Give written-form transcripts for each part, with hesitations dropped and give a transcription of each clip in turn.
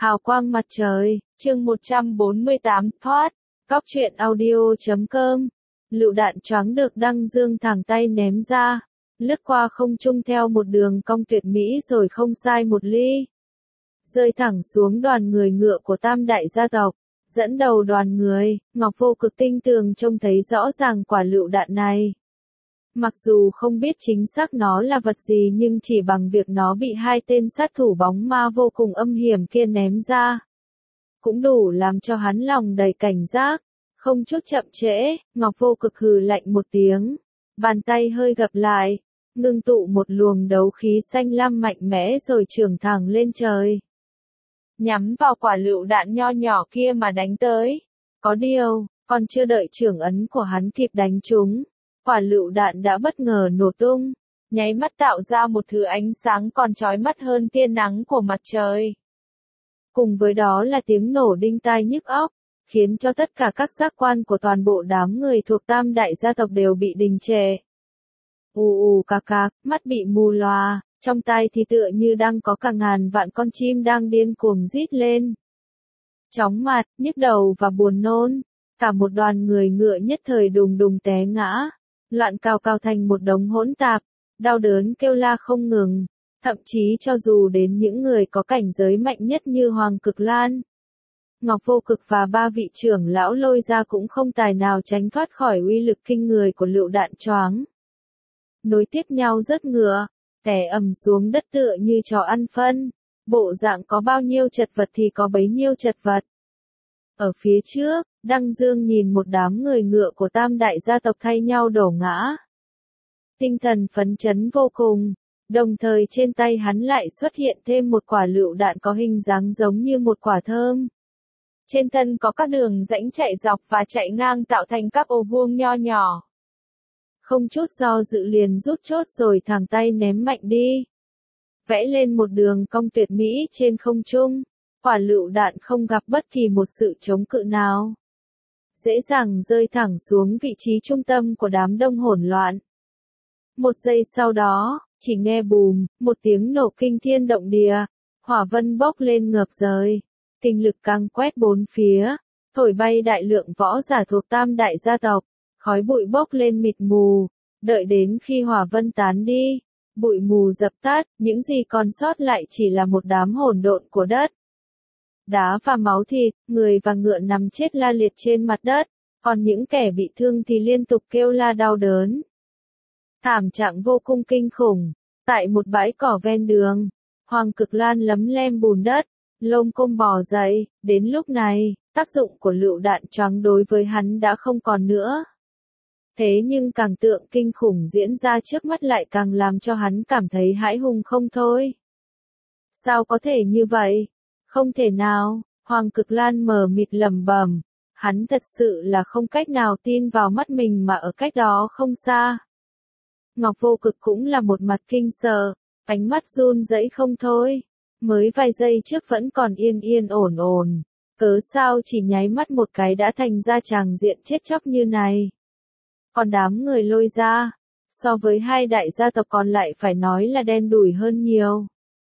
Hào quang mặt trời, chương 148, thoát, cóc truyện audio.com. Lựu đạn choáng được Đăng Dương thẳng tay ném ra, lướt qua không trung theo một đường cong tuyệt mỹ rồi không sai một ly. Rơi thẳng xuống đoàn người ngựa của Tam đại gia tộc, dẫn đầu đoàn người, Ngọc Vô Cực tinh tường trông thấy rõ ràng quả lựu đạn này. Mặc dù không biết chính xác nó là vật gì nhưng chỉ bằng việc nó bị hai tên sát thủ bóng ma vô cùng âm hiểm kia ném ra, cũng đủ làm cho hắn lòng đầy cảnh giác. Không chút chậm trễ, Ngọc Vô Cực hừ lạnh một tiếng, bàn tay hơi gập lại, ngưng tụ một luồng đấu khí xanh lam mạnh mẽ rồi chưởng thẳng lên trời, nhắm vào quả lựu đạn nho nhỏ kia mà đánh tới. Có điều, còn chưa đợi chưởng ấn của hắn kịp đánh trúng, quả lựu đạn đã bất ngờ nổ tung, nháy mắt tạo ra một thứ ánh sáng còn chói mắt hơn tia nắng của mặt trời. Cùng với đó là tiếng nổ đinh tai nhức óc, khiến cho tất cả các giác quan của toàn bộ đám người thuộc Tam đại gia tộc đều bị đình trệ. Ù cạc cạc, mắt bị mù lòa, trong tai thì tựa như đang có cả ngàn vạn con chim đang điên cuồng rít lên. Chóng mặt, nhức đầu và buồn nôn, cả một đoàn người ngựa nhất thời đùng đùng té ngã, loạn cào cào thành một đống hỗn tạp, đau đớn kêu la không ngừng, thậm chí cho dù đến những người có cảnh giới mạnh nhất như Hoàng Cực Lan, Ngọc Vô Cực và ba vị trưởng lão lôi ra cũng không tài nào tránh thoát khỏi uy lực kinh người của lựu đạn choáng. Nối tiếp nhau rớt ngựa, té ầm xuống đất tựa như chó ăn phân, bộ dạng có bao nhiêu chật vật thì có bấy nhiêu chật vật. Ở phía trước, Đăng Dương nhìn một đám người ngựa của Tam đại gia tộc thay nhau đổ ngã. Tinh thần phấn chấn vô cùng, đồng thời trên tay hắn lại xuất hiện thêm một quả lựu đạn có hình dáng giống như một quả thơm. Trên thân có các đường rãnh chạy dọc và chạy ngang tạo thành các ô vuông nho nhỏ. Không chút do dự liền rút chốt rồi thẳng tay ném mạnh đi. Vẽ lên một đường cong tuyệt mỹ trên không trung, quả lựu đạn không gặp bất kỳ một sự chống cự nào, dễ dàng rơi thẳng xuống vị trí trung tâm của đám đông hỗn loạn. Một giây sau đó, chỉ nghe bùm, một tiếng nổ kinh thiên động địa, hỏa vân bốc lên ngập trời, kinh lực căng quét bốn phía, thổi bay đại lượng võ giả thuộc Tam đại gia tộc, khói bụi bốc lên mịt mù, đợi đến khi hỏa vân tán đi, bụi mù dập tắt, những gì còn sót lại chỉ là một đám hỗn độn của đất. Đá và máu thịt, người và ngựa nằm chết la liệt trên mặt đất, còn những kẻ bị thương thì liên tục kêu la đau đớn. Thảm trạng vô cùng kinh khủng, tại một bãi cỏ ven đường, Hoàng Cực Lan lấm lem bùn đất, lông côm bò dậy, đến lúc này, tác dụng của lựu đạn choáng đối với hắn đã không còn nữa. Thế nhưng càng tượng kinh khủng diễn ra trước mắt lại càng làm cho hắn cảm thấy hãi hùng không thôi. Sao có thể như vậy? Không thể nào, Hoàng Cực Lan mờ mịt lẩm bẩm, hắn thật sự là không cách nào tin vào mắt mình mà ở cách đó không xa. Ngọc Vô Cực cũng là một mặt kinh sợ, ánh mắt run rẩy không thôi, mới vài giây trước vẫn còn yên yên ổn ổn, cớ sao chỉ nháy mắt một cái đã thành ra tràng diện chết chóc như này. Còn đám người lôi ra, so với hai đại gia tộc còn lại phải nói là đen đủi hơn nhiều.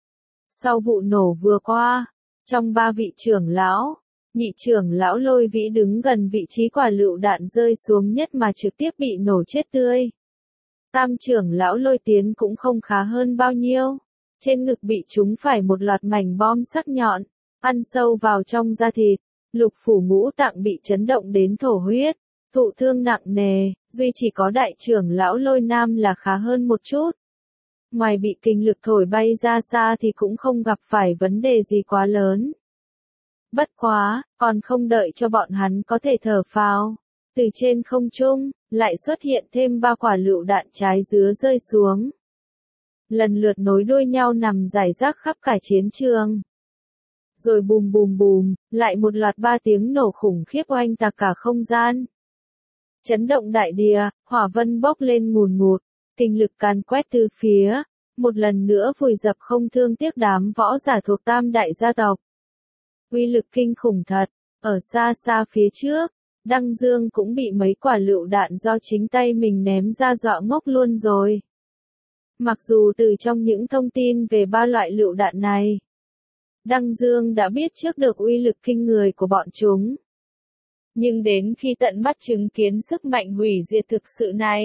Sau vụ nổ vừa qua, trong ba vị trưởng lão, nhị trưởng lão Lôi Vĩ đứng gần vị trí quả lựu đạn rơi xuống nhất mà trực tiếp bị nổ chết tươi. Tam trưởng lão Lôi Tiến cũng không khá hơn bao nhiêu, trên ngực bị trúng phải một loạt mảnh bom sắc nhọn, ăn sâu vào trong da thịt, lục phủ ngũ tạng bị chấn động đến thổ huyết, thụ thương nặng nề, duy chỉ có đại trưởng lão Lôi Nam là khá hơn một chút. Ngoài bị kinh lực thổi bay ra xa thì cũng không gặp phải vấn đề gì quá lớn. Bất quá, còn không đợi cho bọn hắn có thể thở phào, từ trên không trung, lại xuất hiện thêm ba quả lựu đạn trái dứa rơi xuống. Lần lượt nối đuôi nhau nằm rải rác khắp cả chiến trường. Rồi bùm bùm bùm, lại một loạt ba tiếng nổ khủng khiếp oanh tạc cả không gian. Chấn động đại địa, hỏa vân bốc lên ngùn ngụt, kinh lực càn quét từ phía, một lần nữa vùi dập không thương tiếc đám võ giả thuộc Tam đại gia tộc. Uy lực kinh khủng thật, ở xa xa phía trước, Đăng Dương cũng bị mấy quả lựu đạn do chính tay mình ném ra dọa ngốc luôn rồi. Mặc dù từ trong những thông tin về ba loại lựu đạn này, Đăng Dương đã biết trước được uy lực kinh người của bọn chúng. Nhưng đến khi tận mắt chứng kiến sức mạnh hủy diệt thực sự này,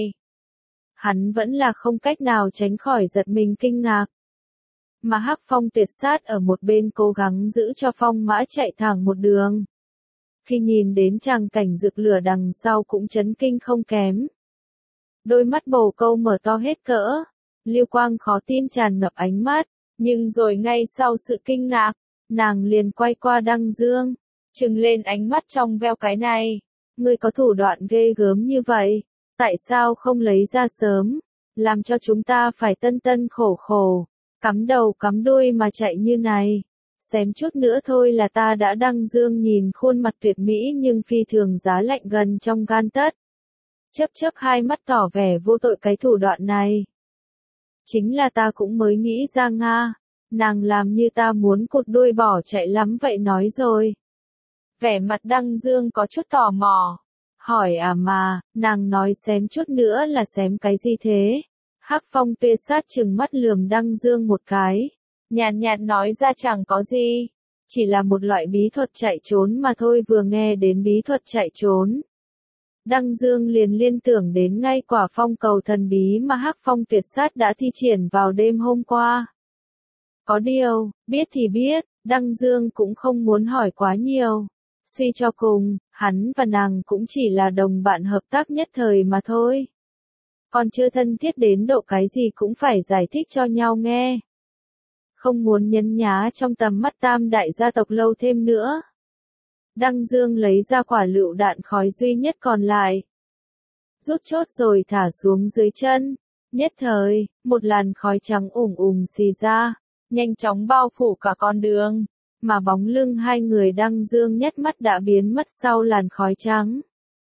hắn vẫn là không cách nào tránh khỏi giật mình kinh ngạc. Mà Hắc Phong Tuyệt Sát ở một bên cố gắng giữ cho phong mã chạy thẳng một đường. Khi nhìn đến tràng cảnh rực lửa đằng sau cũng chấn kinh không kém. Đôi mắt bồ câu mở to hết cỡ, lưu quang khó tin tràn ngập ánh mắt, nhưng rồi ngay sau sự kinh ngạc, nàng liền quay qua Đăng Dương, trừng lên ánh mắt trong veo cái này. Ngươi có thủ đoạn ghê gớm như vậy, tại sao không lấy ra sớm, làm cho chúng ta phải tân tân khổ khổ, cắm đầu cắm đuôi mà chạy như này. Xém chút nữa thôi là ta đã. Đăng Dương nhìn khuôn mặt tuyệt mỹ nhưng phi thường giá lạnh gần trong gan tấc. Chớp chớp hai mắt tỏ vẻ vô tội cái thủ đoạn này. Chính là ta cũng mới nghĩ ra Nga, nàng làm như ta muốn cụt đuôi bỏ chạy lắm vậy nói rồi. Vẻ mặt Đăng Dương có chút tò mò. Hỏi à mà, nàng nói xém chút nữa là xém cái gì thế? Hắc Phong Tuyệt Sát trừng mắt lườm Đăng Dương một cái. Nhàn nhạt nói ra chẳng có gì. Chỉ là một loại bí thuật chạy trốn mà thôi. Vừa nghe đến bí thuật chạy trốn, Đăng Dương liền liên tưởng đến ngay quả phong cầu thần bí mà Hắc Phong Tuyệt Sát đã thi triển vào đêm hôm qua. Có điều, biết thì biết, Đăng Dương cũng không muốn hỏi quá nhiều. Suy cho cùng, hắn và nàng cũng chỉ là đồng bạn hợp tác nhất thời mà thôi. Còn chưa thân thiết đến độ cái gì cũng phải giải thích cho nhau nghe. Không muốn nhấn nhá trong tầm mắt tam đại gia tộc lâu thêm nữa. Đăng Dương lấy ra quả lựu đạn khói duy nhất còn lại. Rút chốt rồi thả xuống dưới chân. Nhất thời, một làn khói trắng ủng ủng xì ra, nhanh chóng bao phủ cả con đường. Mà bóng lưng hai người Đăng Dương nhất mắt đã biến mất sau làn khói trắng.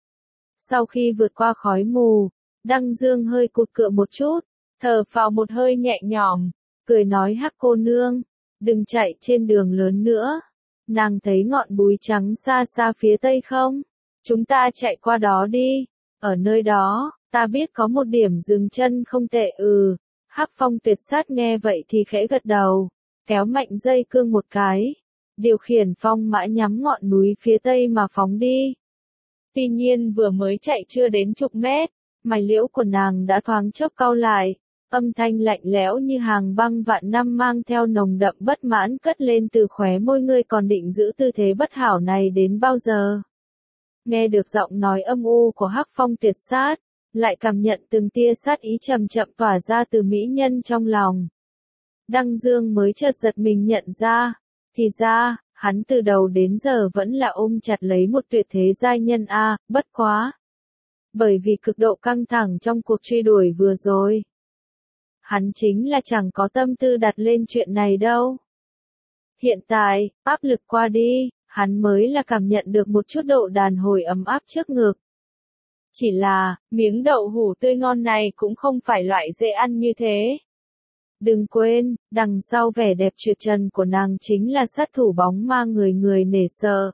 Sau khi vượt qua khói mù, Đăng Dương hơi cụt cựa một chút, thở phào một hơi nhẹ nhõm, cười nói Hắc cô nương, đừng chạy trên đường lớn nữa. Nàng thấy ngọn búi trắng xa xa phía tây không? Chúng ta chạy qua đó đi. Ở nơi đó, ta biết có một điểm dừng chân không tệ. Hắc Phong Tuyệt Sát nghe vậy thì khẽ gật đầu, kéo mạnh dây cương một cái, điều khiển phong mã nhắm ngọn núi phía tây mà phóng đi. Tuy nhiên vừa mới chạy chưa đến chục mét, mày liễu của nàng đã thoáng chốc cau lại, âm thanh lạnh lẽo như hàng băng vạn năm mang theo nồng đậm bất mãn cất lên từ khóe môi. Ngươi còn định giữ tư thế bất hảo này đến bao giờ? Nghe được giọng nói âm u của Hắc Phong Tuyệt Sát, lại cảm nhận từng tia sát ý chậm chậm tỏa ra từ mỹ nhân trong lòng. Đăng Dương mới chợt giật mình nhận ra, thì ra, hắn từ đầu đến giờ vẫn là ôm chặt lấy một tuyệt thế giai nhân a, bất quá. Bởi vì cực độ căng thẳng trong cuộc truy đuổi vừa rồi, hắn chính là chẳng có tâm tư đặt lên chuyện này đâu. Hiện tại, áp lực qua đi, hắn mới là cảm nhận được một chút độ đàn hồi ấm áp trước ngực. Chỉ là, miếng đậu hũ tươi ngon này cũng không phải loại dễ ăn như thế. Đừng quên, đằng sau vẻ đẹp tuyệt trần của nàng chính là sát thủ bóng ma người người nể sợ.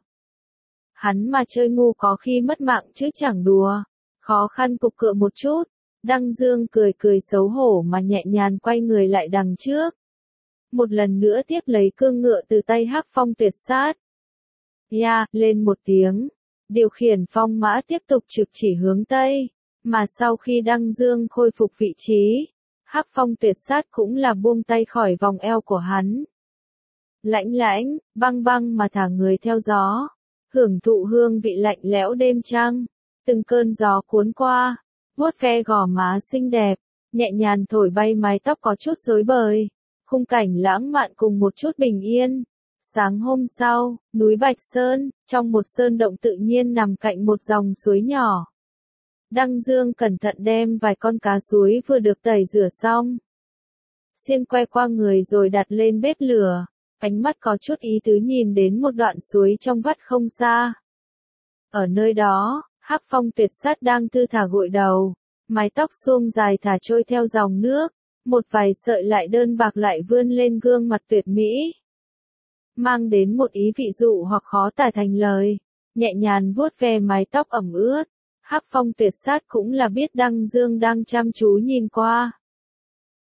Hắn mà chơi ngu có khi mất mạng chứ chẳng đùa. Khó khăn cục cựa một chút, Đăng Dương cười cười xấu hổ mà nhẹ nhàng quay người lại đằng trước. Một lần nữa tiếp lấy cương ngựa từ tay Hắc Phong Tuyệt Sát. Lên một tiếng, điều khiển phong mã tiếp tục trực chỉ hướng tây, mà sau khi Đăng Dương khôi phục vị trí, Hắc Phong Tuyệt Sát cũng là buông tay khỏi vòng eo của hắn. Lãnh lãnh, băng băng mà thả người theo gió, hưởng thụ hương vị lạnh lẽo đêm trăng, từng cơn gió cuốn qua, vuốt ve gò má xinh đẹp, nhẹ nhàng thổi bay mái tóc có chút rối bời, khung cảnh lãng mạn cùng một chút bình yên. Sáng hôm sau, núi Bạch Sơn, trong một sơn động tự nhiên nằm cạnh một dòng suối nhỏ. Đăng Dương cẩn thận đem vài con cá suối vừa được tẩy rửa xong, xiên que qua người rồi đặt lên bếp lửa, ánh mắt có chút ý tứ nhìn đến một đoạn suối trong vắt không xa. Ở nơi đó, Hắc Phong Tuyệt Sát đang thư thả gội đầu, mái tóc xuông dài thả trôi theo dòng nước, một vài sợi lại đơn bạc lại vươn lên gương mặt tuyệt mỹ, mang đến một ý vị dụ hoặc khó tả thành lời. Nhẹ nhàng vuốt ve mái tóc ẩm ướt, Hắc Phong Tuyệt Sát cũng là biết Đăng Dương đang chăm chú nhìn qua.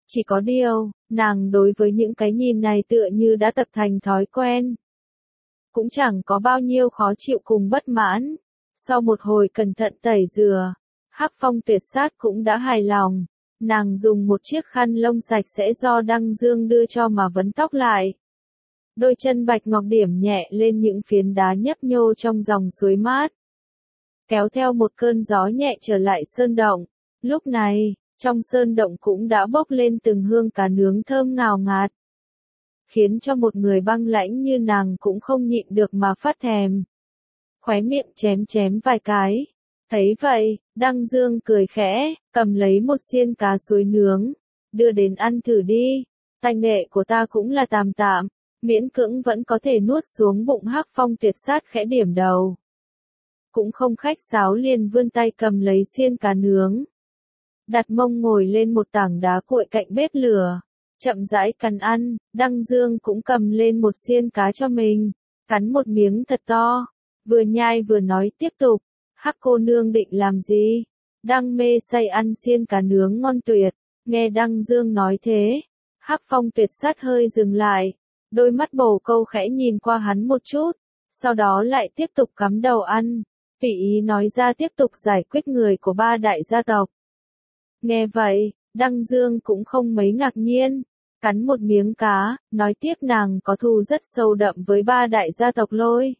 Chỉ có điều, nàng đối với những cái nhìn này tựa như đã tập thành thói quen. Cũng chẳng có bao nhiêu khó chịu cùng bất mãn. Sau một hồi cẩn thận tẩy rửa, Hắc Phong Tuyệt Sát cũng đã hài lòng. Nàng dùng một chiếc khăn lông sạch sẽ do Đăng Dương đưa cho mà vấn tóc lại. Đôi chân bạch ngọc điểm nhẹ lên những phiến đá nhấp nhô trong dòng suối mát. Kéo theo một cơn gió nhẹ trở lại sơn động. Lúc này, trong sơn động cũng đã bốc lên từng hương cá nướng thơm ngào ngạt. Khiến cho một người băng lãnh như nàng cũng không nhịn được mà phát thèm. Khóe miệng chém chém vài cái. Thấy vậy, Đăng Dương cười khẽ, cầm lấy một xiên cá suối nướng, đưa đến ăn thử đi. Tay nghệ của ta cũng là tạm tạm, miễn cưỡng vẫn có thể nuốt xuống bụng. Hắc Phong Tuyệt Sát khẽ điểm đầu. Cũng không khách sáo liền vươn tay cầm lấy xiên cá nướng. Đặt mông ngồi lên một tảng đá cuội cạnh bếp lửa. Chậm rãi cắn ăn, Đăng Dương cũng cầm lên một xiên cá cho mình. Cắn một miếng thật to. Vừa nhai vừa nói tiếp tục. Hắc cô nương định làm gì? Đăng mê say ăn xiên cá nướng ngon tuyệt. Nghe Đăng Dương nói thế. Hắc Phong Tuyệt Sát hơi dừng lại. Đôi mắt bồ câu khẽ nhìn qua hắn một chút. Sau đó lại tiếp tục cắm đầu ăn. Tùy ý nói ra tiếp tục giải quyết người của ba đại gia tộc. Nghe vậy, Đăng Dương cũng không mấy ngạc nhiên. Cắn một miếng cá, nói tiếp nàng có thù rất sâu đậm với ba đại gia tộc Lôi,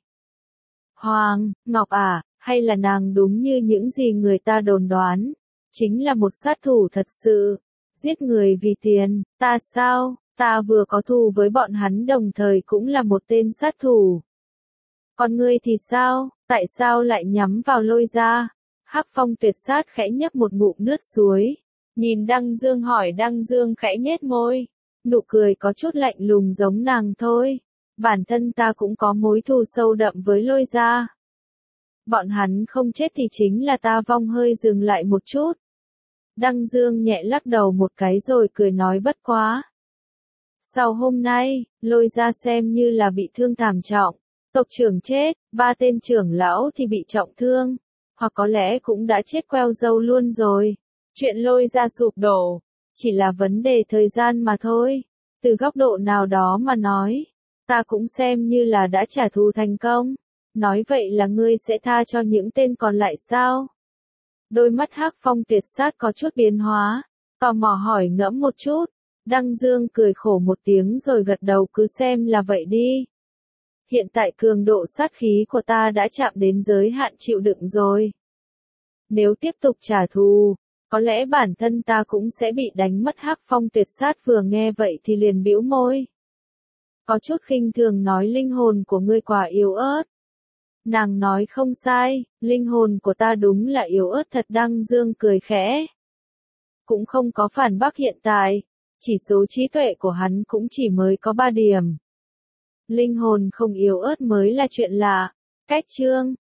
Hoàng, Ngọc à, hay là nàng đúng như những gì người ta đồn đoán, chính là một sát thủ thật sự, giết người vì tiền. Ta sao, ta vừa có thù với bọn hắn đồng thời cũng là một tên sát thủ. Còn ngươi thì sao, tại sao lại nhắm vào Lôi gia? Hắc Phong Tuyệt Sát khẽ nhấp một ngụm nước suối, nhìn Đăng Dương hỏi. Đăng Dương khẽ nhếch môi, nụ cười có chút lạnh lùng giống nàng thôi. Bản thân ta cũng có mối thù sâu đậm với Lôi gia. Bọn hắn không chết thì chính là ta vong. Hơi dừng lại một chút. Đăng Dương nhẹ lắc đầu một cái rồi cười nói bất quá. Sau hôm nay, Lôi gia xem như là bị thương thảm trọng. Tộc trưởng chết, ba tên trưởng lão thì bị trọng thương. Hoặc có lẽ cũng đã chết queo dâu luôn rồi. Chuyện Lôi gia sụp đổ, chỉ là vấn đề thời gian mà thôi. Từ góc độ nào đó mà nói, ta cũng xem như là đã trả thù thành công. Nói vậy là ngươi sẽ tha cho những tên còn lại sao? Đôi mắt Hắc Phong Tuyệt Sát có chút biến hóa, tò mò hỏi ngẫm một chút. Đăng Dương cười khổ một tiếng rồi gật đầu cứ xem là vậy đi. Hiện tại cường độ sát khí của ta đã chạm đến giới hạn chịu đựng rồi. Nếu tiếp tục trả thù, có lẽ bản thân ta cũng sẽ bị đánh mất. Hắc Phong Tuyệt Sát vừa nghe vậy thì liền bĩu môi. Có chút khinh thường nói linh hồn của ngươi quả yếu ớt. Nàng nói không sai, linh hồn của ta đúng là yếu ớt thật. Đăng Dương cười khẽ. Cũng không có phản bác hiện tại, chỉ số trí tuệ của hắn cũng chỉ mới có 3 điểm. Linh hồn không yếu ớt mới là chuyện lạ. Cách chương